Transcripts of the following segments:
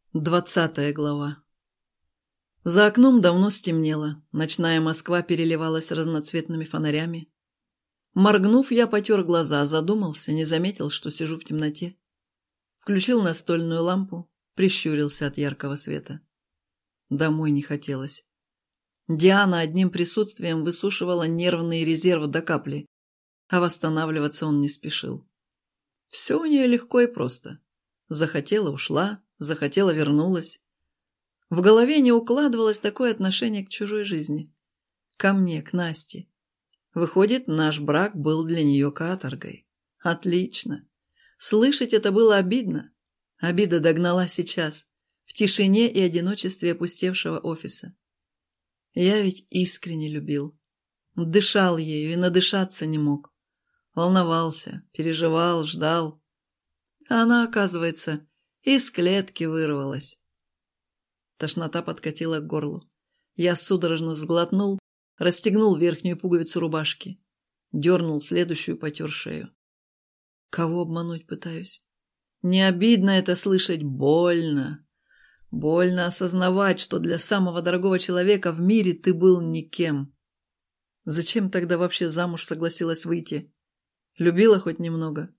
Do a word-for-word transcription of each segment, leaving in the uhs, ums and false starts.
Двадцатая глава. За окном давно стемнело, ночная Москва переливалась разноцветными фонарями. Моргнув, я потер глаза, задумался, не заметил, что сижу в темноте. Включил настольную лампу, прищурился от яркого света. Домой не хотелось. Диана одним присутствием высушивала нервные резервы до капли, а восстанавливаться он не спешил. Все у нее легко и просто. Захотела — ушла, захотела — вернулась. В голове не укладывалось такое отношение к чужой жизни. Ко мне, к Насте. Выходит, наш брак был для нее каторгой. Отлично. Слышать это было обидно. Обида догнала сейчас, в тишине и одиночестве опустевшего офиса. Я ведь искренне любил. Дышал ею и надышаться не мог. Волновался, переживал, ждал. А она, оказывается, из клетки вырвалась. Тошнота подкатила к горлу. Я судорожно сглотнул, расстегнул верхнюю пуговицу рубашки. Дернул следующую, потер шею. Кого обмануть пытаюсь? Не обидно это слышать, больно. Больно осознавать, что для самого дорогого человека в мире ты был никем. Зачем тогда вообще замуж согласилась выйти? Любила хоть немного?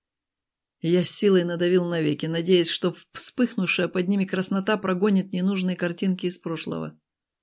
Я с силой надавил на веки, надеясь, что вспыхнувшая под ними краснота прогонит ненужные картинки из прошлого.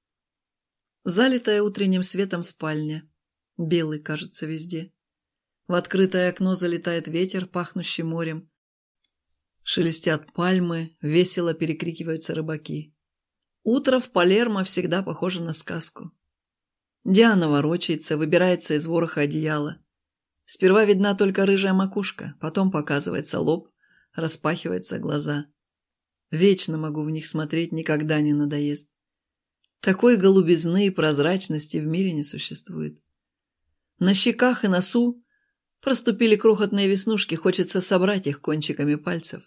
Залитая утренним светом спальня. Белый, кажется, везде. В открытое окно залетает ветер, пахнущий морем. Шелестят пальмы, весело перекрикиваются рыбаки. Утро в Палермо всегда похоже на сказку. Диана ворочается, выбирается из вороха одеяла. Сперва видна только рыжая макушка, потом показывается лоб, распахиваются глаза. Вечно могу в них смотреть, никогда не надоест. Такой голубизны и прозрачности в мире не существует. На щеках и носу проступили крохотные веснушки, хочется собрать их кончиками пальцев.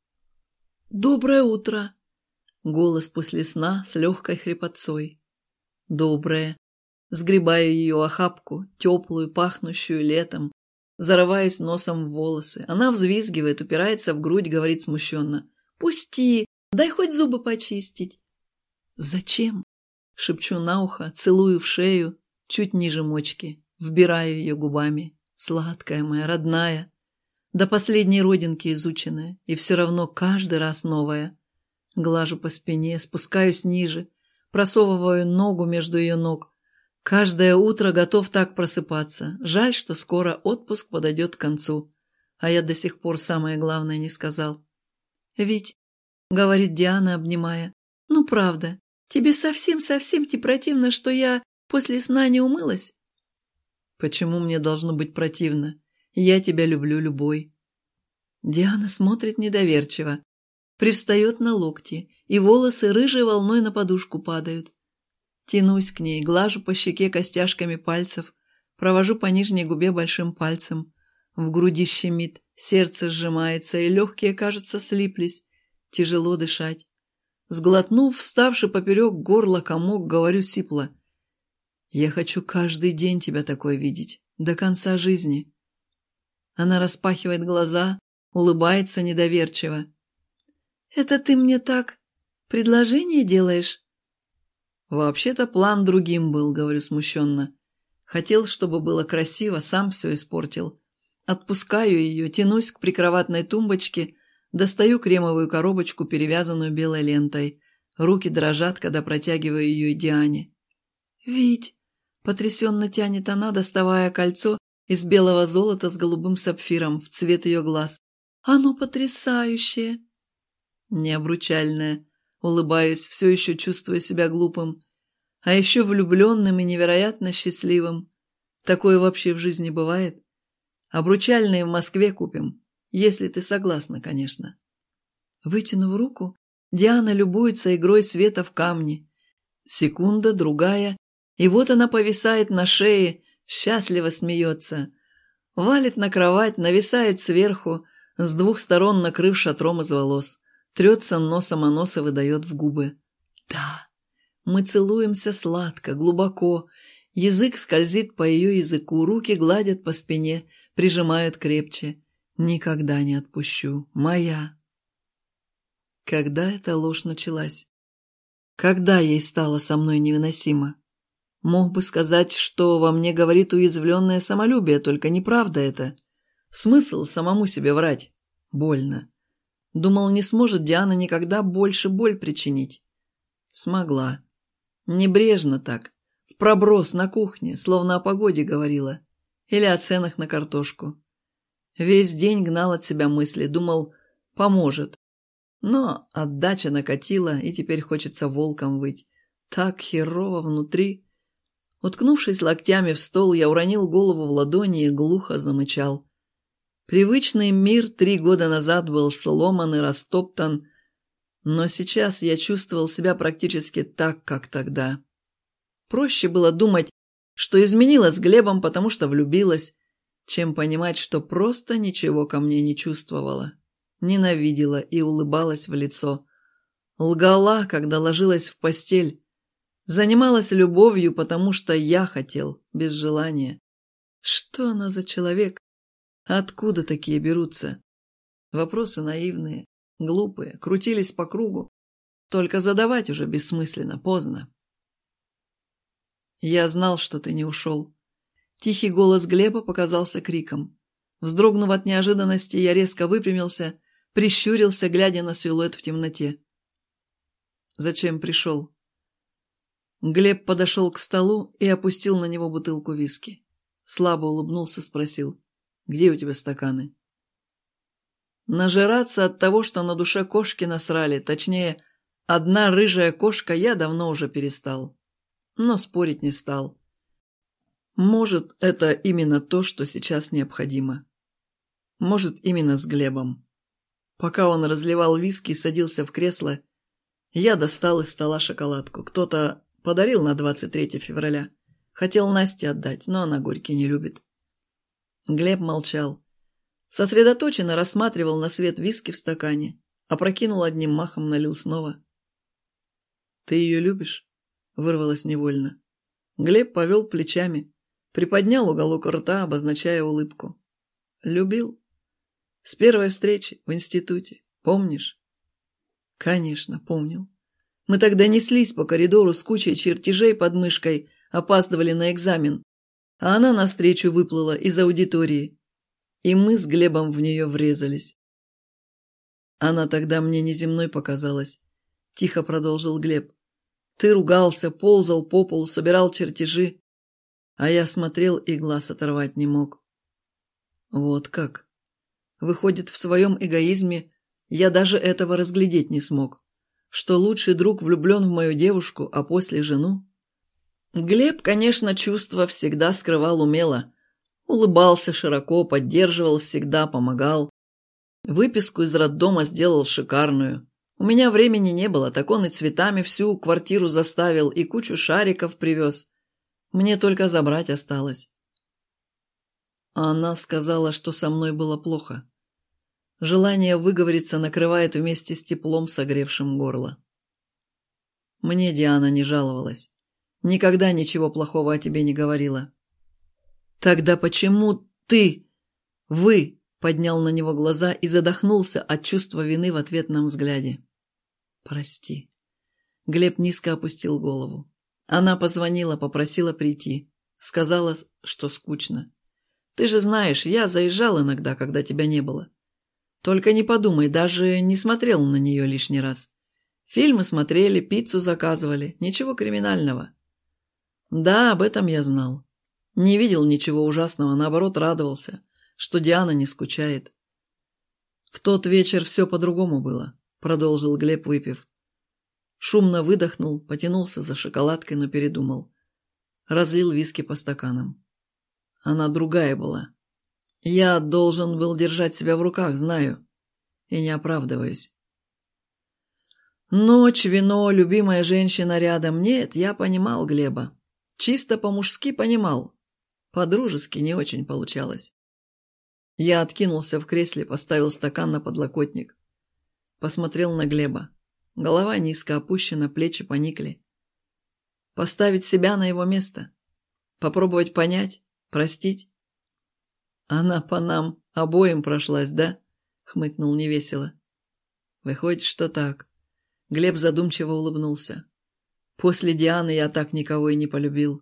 «Доброе утро!» Голос после сна с легкой хрипотцой. «Доброе!» Сгребаю ее охапку, теплую, пахнущую летом, зарываюсь носом в волосы. Она взвизгивает, упирается в грудь, говорит смущенно. «Пусти! Дай хоть зубы почистить!» «Зачем?» — шепчу на ухо, целую в шею, чуть ниже мочки, вбираю ее губами. Сладкая моя, родная, до последней родинки изученная, и все равно каждый раз новая. Глажу по спине, спускаюсь ниже, просовываю ногу между ее ног. Каждое утро готов так просыпаться. Жаль, что скоро отпуск подойдет к концу, а я до сих пор самое главное не сказал. «Вить», — говорит Диана, обнимая, — «ну правда, тебе совсем-совсем не противно, что я после сна не умылась?» «Почему мне должно быть противно? Я тебя люблю любой». Диана смотрит недоверчиво, привстает на локти, и волосы рыжей волной на подушку падают. Тянусь к ней, глажу по щеке костяшками пальцев, провожу по нижней губе большим пальцем. В груди щемит, сердце сжимается, и легкие, кажется, слиплись. Тяжело дышать. Сглотнув, вставший поперек горла комок, говорю сипло. «Я хочу каждый день тебя такой видеть, до конца жизни». Она распахивает глаза, улыбается недоверчиво. «Это ты мне так предложение делаешь?» «Вообще-то план другим был», — говорю смущенно. «Хотел, чтобы было красиво, сам все испортил. Отпускаю ее, тянусь к прикроватной тумбочке, достаю кремовую коробочку, перевязанную белой лентой. Руки дрожат, когда протягиваю ее Диане». «Вить!» — потрясенно тянет она, доставая кольцо из белого золота с голубым сапфиром в цвет ее глаз. «Оно потрясающее!» «Необручальное», — улыбаюсь, все еще чувствуя себя глупым, а еще влюбленным и невероятно счастливым. Такое вообще в жизни бывает? Обручальные в Москве купим, если ты согласна, конечно. Вытянув руку, Диана любуется игрой света в камне. Секунда, другая, и вот она повисает на шее, счастливо смеется. Валит на кровать, нависает сверху, с двух сторон накрыв шатром из волос. Трется носом о нос и выдает в губы. «Да». Мы целуемся сладко, глубоко. Язык скользит по ее языку, руки гладят по спине, прижимают крепче. Никогда не отпущу. Моя. Когда эта ложь началась? Когда ей стало со мной невыносимо? Мог бы сказать, что во мне говорит уязвленное самолюбие, только неправда это. Смысл самому себе врать? Больно. Думал, не сможет Диана никогда больше боль причинить. Смогла. Небрежно так. В проброс на кухне, словно о погоде говорила. Или о ценах на картошку. Весь день гнал от себя мысли, думал, поможет. Но отдача накатила, и теперь хочется волком выть. Так херово внутри. Уткнувшись локтями в стол, я уронил голову в ладони и глухо замычал. Привычный мир три года назад был сломан и растоптан, но сейчас я чувствовал себя практически так, как тогда. Проще было думать, что изменилась с Глебом, потому что влюбилась, чем понимать, что просто ничего ко мне не чувствовала. Ненавидела и улыбалась в лицо. Лгала, когда ложилась в постель. Занималась любовью, потому что я хотел, без желания. Что она за человек? Откуда такие берутся? Вопросы наивные, глупые, крутились по кругу. Только задавать уже бессмысленно, поздно. Я знал, что ты не ушел. Тихий голос Глеба показался криком. Вздрогнув от неожиданности, я резко выпрямился, прищурился, глядя на силуэт в темноте. Зачем пришел? Глеб подошел к столу и опустил на него бутылку виски. Слабо улыбнулся, спросил: «Где у тебя стаканы?» Нажираться от того, что на душе кошки насрали, точнее, одна рыжая кошка, я давно уже перестал. Но спорить не стал. Может, это именно то, что сейчас необходимо. Может, именно с Глебом. Пока он разливал виски и садился в кресло, я достал из стола шоколадку. Кто-то подарил на двадцать третье февраля. Хотел Насте отдать, но она горький не любит. Глеб молчал. Сосредоточенно рассматривал на свет виски в стакане. Опрокинул одним махом, налил снова. «Ты ее любишь?» — вырвалось невольно. Глеб повел плечами, приподнял уголок рта, обозначая улыбку. «Любил? С первой встречи в институте. Помнишь?» «Конечно, помнил. Мы тогда неслись по коридору с кучей чертежей под мышкой, опаздывали на экзамен, а она навстречу выплыла из аудитории, и мы с Глебом в нее врезались. Она тогда мне неземной показалась», — тихо продолжил Глеб. «Ты ругался, ползал по полу, собирал чертежи, а я смотрел и глаз оторвать не мог». «Вот как? Выходит, в своем эгоизме я даже этого разглядеть не смог, что лучший друг влюблен в мою девушку, а после жену?» Глеб, конечно, чувства всегда скрывал умело. Улыбался широко, поддерживал всегда, помогал. Выписку из роддома сделал шикарную. У меня времени не было, так он и цветами всю квартиру заставил, и кучу шариков привез. Мне только забрать осталось. А она сказала, что со мной было плохо. Желание выговориться накрывает вместе с теплом, согревшим горло. Мне Диана не жаловалась. Никогда ничего плохого о тебе не говорила. «Тогда почему ты, вы?» — поднял на него глаза и задохнулся от чувства вины в ответном взгляде. «Прости». Глеб низко опустил голову. Она позвонила, попросила прийти. Сказала, что скучно. «Ты же знаешь, я заезжал иногда, когда тебя не было. Только не подумай, даже не смотрел на нее лишний раз. Фильмы смотрели, пиццу заказывали. Ничего криминального». «Да, об этом я знал. Не видел ничего ужасного, наоборот, радовался, что Диана не скучает». «В тот вечер все по-другому было», — продолжил Глеб, выпив. Шумно выдохнул, потянулся за шоколадкой, но передумал. Разлил виски по стаканам. Она другая была. Я должен был держать себя в руках, знаю, и не оправдываюсь. Ночь, вино, любимая женщина рядом. Нет, я понимал Глеба. Чисто по-мужски понимал. По-дружески не очень получалось. Я откинулся в кресле, поставил стакан на подлокотник. Посмотрел на Глеба. Голова низко опущена, плечи поникли. Поставить себя на его место. Попробовать понять, простить. Она по нам обоим прошлась, да? Хмыкнул невесело. Выходит, что так. Глеб задумчиво улыбнулся. После Дианы я так никого и не полюбил.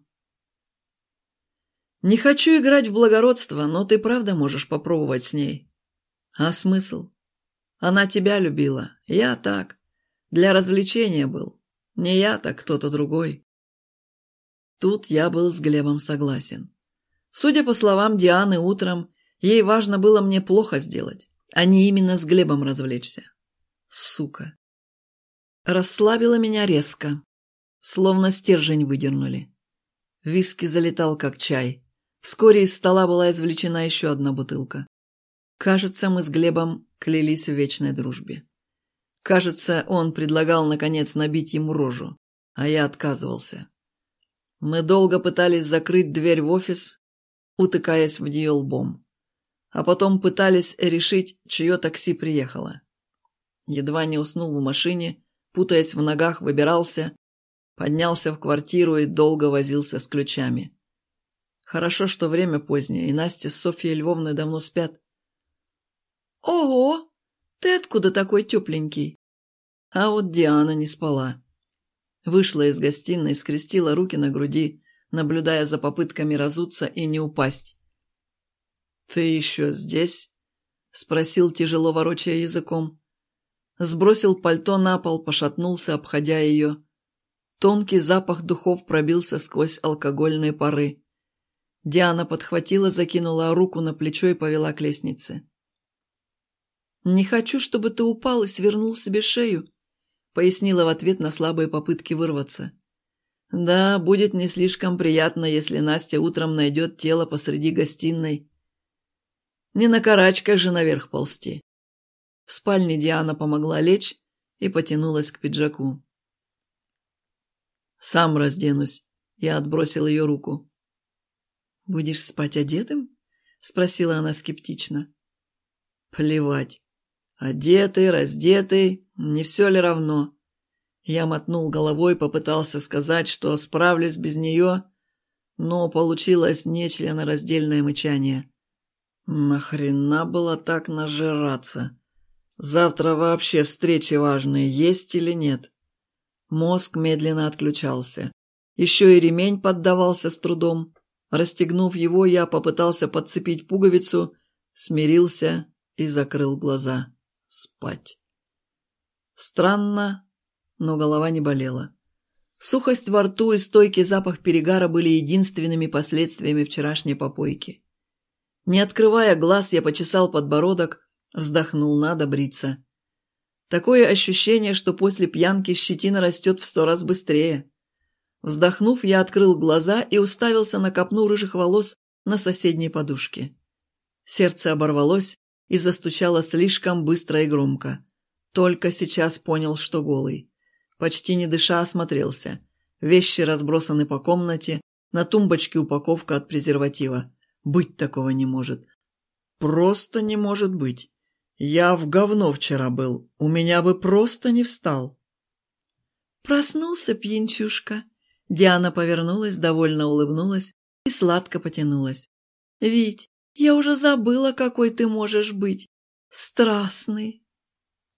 Не хочу играть в благородство, но ты правда можешь попробовать с ней. А смысл? Она тебя любила, я так. Для развлечения был. Не я, так кто-то другой. Тут я был с Глебом согласен. Судя по словам Дианы утром, ей важно было мне плохо сделать, а не именно с Глебом развлечься. Сука. Расслабила меня резко, словно стержень выдернули. Виски залетал, как чай. Вскоре из стола была извлечена еще одна бутылка. Кажется, мы с Глебом клялись в вечной дружбе. Кажется, он предлагал, наконец, набить ему рожу, а я отказывался. Мы долго пытались закрыть дверь в офис, утыкаясь в нее лбом. А потом пытались решить, чье такси приехало. Едва не уснул в машине, путаясь в ногах, выбирался, поднялся в квартиру и долго возился с ключами. Хорошо, что время позднее, и Настя с Софьей Львовной давно спят. «Ого! Ты откуда такой тепленький?» А вот Диана не спала. Вышла из гостиной, скрестила руки на груди, наблюдая за попытками разуться и не упасть. «Ты еще здесь?» — спросил, тяжело ворочая языком. Сбросил пальто на пол, пошатнулся, обходя ее. Тонкий запах духов пробился сквозь алкогольные пары. Диана подхватила, закинула руку на плечо и повела к лестнице. «Не хочу, чтобы ты упал и свернул себе шею», — пояснила в ответ на слабые попытки вырваться. «Да, будет не слишком приятно, если Настя утром найдет тело посреди гостиной. Не на карачках же наверх ползти». В спальне Диана помогла лечь и потянулась к пиджаку. «Сам разденусь», — я отбросил ее руку. «Будешь спать одетым?» — спросила она скептично. «Плевать. Одетый, раздетый, не все ли равно?» Я мотнул головой, попытался сказать, что справлюсь без нее, но получилось нечленораздельное мычание. Нахрена было так нажираться? Завтра вообще встречи важные, есть или нет? Мозг медленно отключался. Еще и ремень поддавался с трудом. Расстегнув его, я попытался подцепить пуговицу, смирился и закрыл глаза. Спать. Странно, но голова не болела. Сухость во рту и стойкий запах перегара были единственными последствиями вчерашней попойки. Не открывая глаз, я почесал подбородок, вздохнул, надо бриться. Такое ощущение, что после пьянки щетина растет в сто раз быстрее. Вздохнув, я открыл глаза и уставился на копну рыжих волос на соседней подушке. Сердце оборвалось и застучало слишком быстро и громко. Только сейчас понял, что голый. Почти не дыша осмотрелся. Вещи разбросаны по комнате, на тумбочке упаковка от презерватива. Быть такого не может. Просто не может быть. Я в говно вчера был, у меня бы просто не встал. «Проснулся, пьянчушка?» Диана повернулась, довольно улыбнулась и сладко потянулась. «Вить, я уже забыла, какой ты можешь быть. Страстный».